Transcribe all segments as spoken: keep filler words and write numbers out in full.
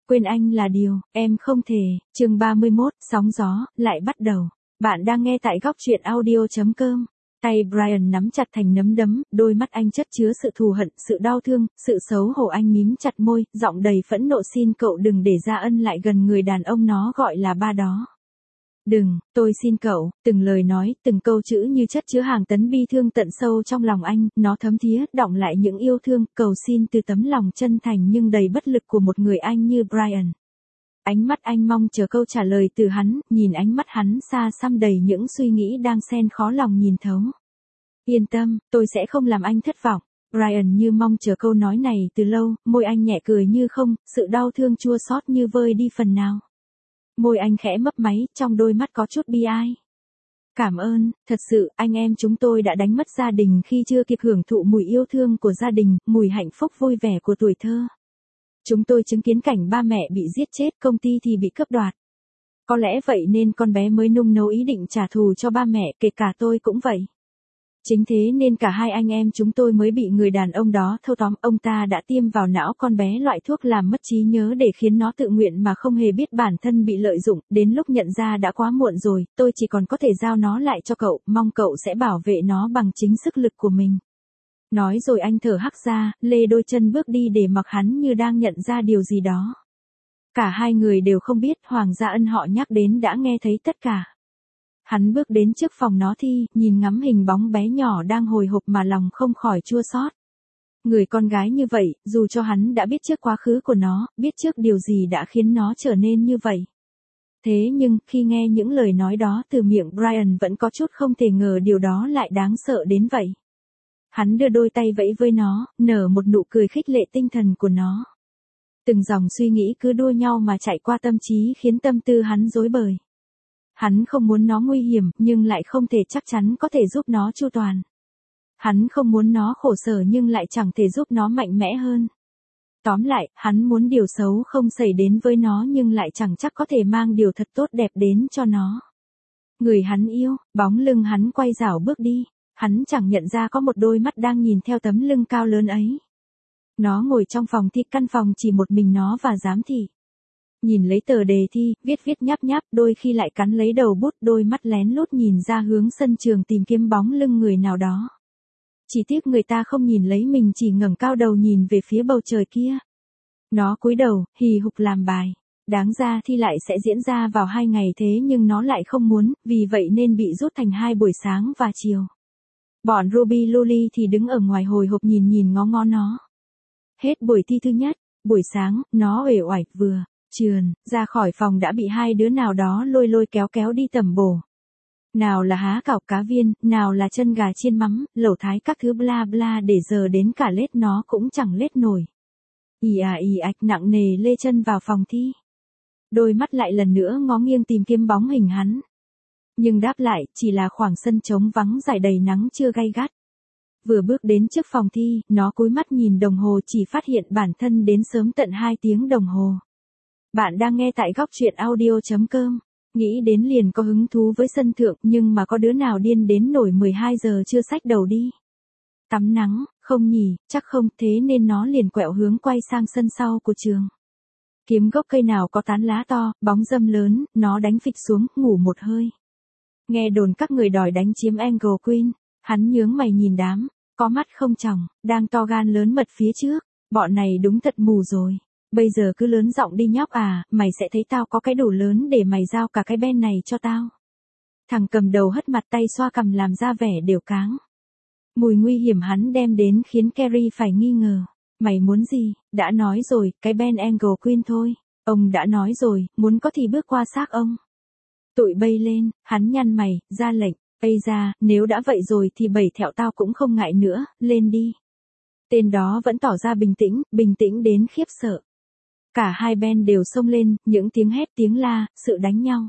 Quên anh là điều, em không thể. Chương ba mươi mốt, sóng gió, lại bắt đầu. Bạn đang nghe tại góc truyện audio chấm com. Tay Brian nắm chặt thành nắm đấm, đôi mắt anh chất chứa sự thù hận, sự đau thương, sự xấu hổ. Anh mím chặt môi, giọng đầy phẫn nộ, xin cậu đừng để Gia Ân lại gần người đàn ông nó gọi là ba đó. Đừng, tôi xin cậu. Từng lời nói, từng câu chữ như chất chứa hàng tấn bi thương tận sâu trong lòng anh, nó thấm thía, đọng lại những yêu thương, cầu xin từ tấm lòng chân thành nhưng đầy bất lực của một người anh như Brian. Ánh mắt anh mong chờ câu trả lời từ hắn, nhìn ánh mắt hắn xa xăm đầy những suy nghĩ đang xen khó lòng nhìn thấu. Yên tâm, tôi sẽ không làm anh thất vọng. Brian như mong chờ câu nói này từ lâu, môi anh nhẹ cười như không, sự đau thương chua xót như vơi đi phần nào. Môi anh khẽ mấp máy, trong đôi mắt có chút bi ai. Cảm ơn, thật sự, anh em chúng tôi đã đánh mất gia đình khi chưa kịp hưởng thụ mùi yêu thương của gia đình, mùi hạnh phúc vui vẻ của tuổi thơ. Chúng tôi chứng kiến cảnh ba mẹ bị giết chết, công ty thì bị cướp đoạt. Có lẽ vậy nên con bé mới nung nấu ý định trả thù cho ba mẹ, kể cả tôi cũng vậy. Chính thế nên cả hai anh em chúng tôi mới bị người đàn ông đó thâu tóm. Ông ta đã tiêm vào não con bé loại thuốc làm mất trí nhớ để khiến nó tự nguyện mà không hề biết bản thân bị lợi dụng. Đến lúc nhận ra đã quá muộn rồi, tôi chỉ còn có thể giao nó lại cho cậu, mong cậu sẽ bảo vệ nó bằng chính sức lực của mình. Nói rồi anh thở hắt ra, lê đôi chân bước đi để mặc hắn như đang nhận ra điều gì đó. Cả hai người đều không biết Hoàng Gia Ân họ nhắc đến đã nghe thấy tất cả. Hắn bước đến trước phòng nó thi, nhìn ngắm hình bóng bé nhỏ đang hồi hộp mà lòng không khỏi chua xót. Người con gái như vậy, dù cho hắn đã biết trước quá khứ của nó, biết trước điều gì đã khiến nó trở nên như vậy. Thế nhưng, khi nghe những lời nói đó từ miệng Brian vẫn có chút không thể ngờ điều đó lại đáng sợ đến vậy. Hắn đưa đôi tay vẫy với nó, nở một nụ cười khích lệ tinh thần của nó. Từng dòng suy nghĩ cứ đua nhau mà chạy qua tâm trí khiến tâm tư hắn rối bời. Hắn không muốn nó nguy hiểm, nhưng lại không thể chắc chắn có thể giúp nó chu toàn. Hắn không muốn nó khổ sở nhưng lại chẳng thể giúp nó mạnh mẽ hơn. Tóm lại, hắn muốn điều xấu không xảy đến với nó nhưng lại chẳng chắc có thể mang điều thật tốt đẹp đến cho nó. Người hắn yêu, bóng lưng hắn quay rảo bước đi. Hắn chẳng nhận ra có một đôi mắt đang nhìn theo tấm lưng cao lớn ấy. Nó ngồi trong phòng thi, căn phòng chỉ một mình nó và giám thị. Nhìn lấy tờ đề thi, viết viết nháp nháp, đôi khi lại cắn lấy đầu bút, đôi mắt lén lút nhìn ra hướng sân trường tìm kiếm bóng lưng người nào đó. Chỉ tiếc người ta không nhìn lấy mình, chỉ ngẩng cao đầu nhìn về phía bầu trời kia. Nó cúi đầu, hì hục làm bài. Đáng ra thi lại sẽ diễn ra vào hai ngày thế nhưng nó lại không muốn, vì vậy nên bị rút thành hai buổi sáng và chiều. Bọn Ruby Luli thì đứng ở ngoài hồi hộp nhìn nhìn ngó ngó nó. Hết buổi thi thứ nhất, buổi sáng, nó uể oải vừa trườn ra khỏi phòng đã bị hai đứa nào đó lôi lôi kéo kéo đi tẩm bổ. Nào là há cảo cá viên, nào là chân gà chiên mắm, lẩu thái các thứ bla bla, để giờ đến cả lết nó cũng chẳng lết nổi. Ì à ì ạch nặng nề lê chân vào phòng thi. Đôi mắt lại lần nữa ngó nghiêng tìm kiếm bóng hình hắn. Nhưng đáp lại, chỉ là khoảng sân trống vắng dài đầy nắng chưa gay gắt. Vừa bước đến trước phòng thi, nó cúi mắt nhìn đồng hồ chỉ phát hiện bản thân đến sớm tận hai tiếng đồng hồ. Bạn đang nghe tại góc truyện audio chấm com. Nghĩ đến liền có hứng thú với sân thượng, nhưng mà có đứa nào điên đến nổi mười hai giờ chưa xách đầu đi. Tắm nắng, không nhỉ, chắc không, thế nên nó liền quẹo hướng quay sang sân sau của trường. Kiếm gốc cây nào có tán lá to, bóng râm lớn, nó đánh phịch xuống, ngủ một hơi. Nghe đồn các người đòi đánh chiếm Angle Queen, hắn nhướng mày nhìn đám, có mắt không tròng, đang to gan lớn mật phía trước, bọn này đúng thật mù rồi. Bây giờ cứ lớn giọng đi nhóc à, mày sẽ thấy tao có cái đủ lớn để mày giao cả cái ben này cho tao. Thằng cầm đầu hất mặt, tay xoa cằm làm ra vẻ đều cáng. Mùi nguy hiểm hắn đem đến khiến Carrie phải nghi ngờ. Mày muốn gì? Đã nói rồi, cái Ben Angle Queen thôi. Ông đã nói rồi, muốn có thì bước qua xác ông. Tụi bay lên, hắn nhăn mày, ra lệnh. Ây ra, nếu đã vậy rồi thì bẩy thẹo tao cũng không ngại nữa, lên đi. Tên đó vẫn tỏ ra bình tĩnh, bình tĩnh đến khiếp sợ. Cả hai Ben đều xông lên, những tiếng hét tiếng la, sự đánh nhau.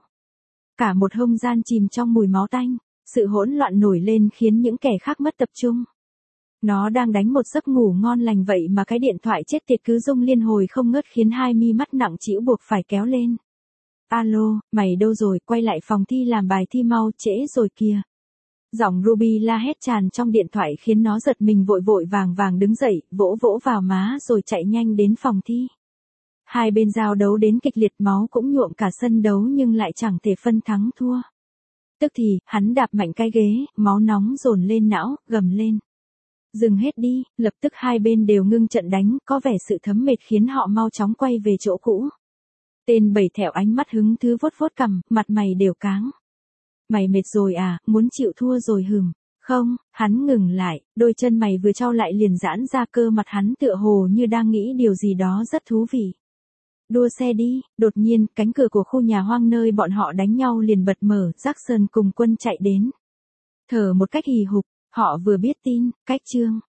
Cả một không gian chìm trong mùi máu tanh, sự hỗn loạn nổi lên khiến những kẻ khác mất tập trung. Nó đang đánh một giấc ngủ ngon lành vậy mà cái điện thoại chết tiệt cứ rung liên hồi không ngớt khiến hai mi mắt nặng trĩu buộc phải kéo lên. Alo, mày đâu rồi, quay lại phòng thi làm bài thi mau, trễ rồi kìa. Giọng Ruby la hét tràn trong điện thoại khiến nó giật mình, vội vội vàng vàng đứng dậy, vỗ vỗ vào má rồi chạy nhanh đến phòng thi. Hai bên giao đấu đến kịch liệt, máu cũng nhuộm cả sân đấu nhưng lại chẳng thể phân thắng thua. Tức thì, hắn đạp mạnh cái ghế, máu nóng dồn lên não, gầm lên. Dừng hết đi, lập tức hai bên đều ngưng trận đánh, có vẻ sự thấm mệt khiến họ mau chóng quay về chỗ cũ. Tên bảy thẹo ánh mắt hứng thứ vuốt vuốt cằm, mặt mày đều cáng. Mày mệt rồi à, muốn chịu thua rồi hừm. Không, hắn ngừng lại, đôi chân mày vừa trao lại liền giãn ra, cơ mặt hắn tựa hồ như đang nghĩ điều gì đó rất thú vị. Đua xe đi, đột nhiên, cánh cửa của khu nhà hoang nơi bọn họ đánh nhau liền bật mở, Jackson cùng quân chạy đến. Thở một cách hì hục, họ vừa biết tin, cách chương.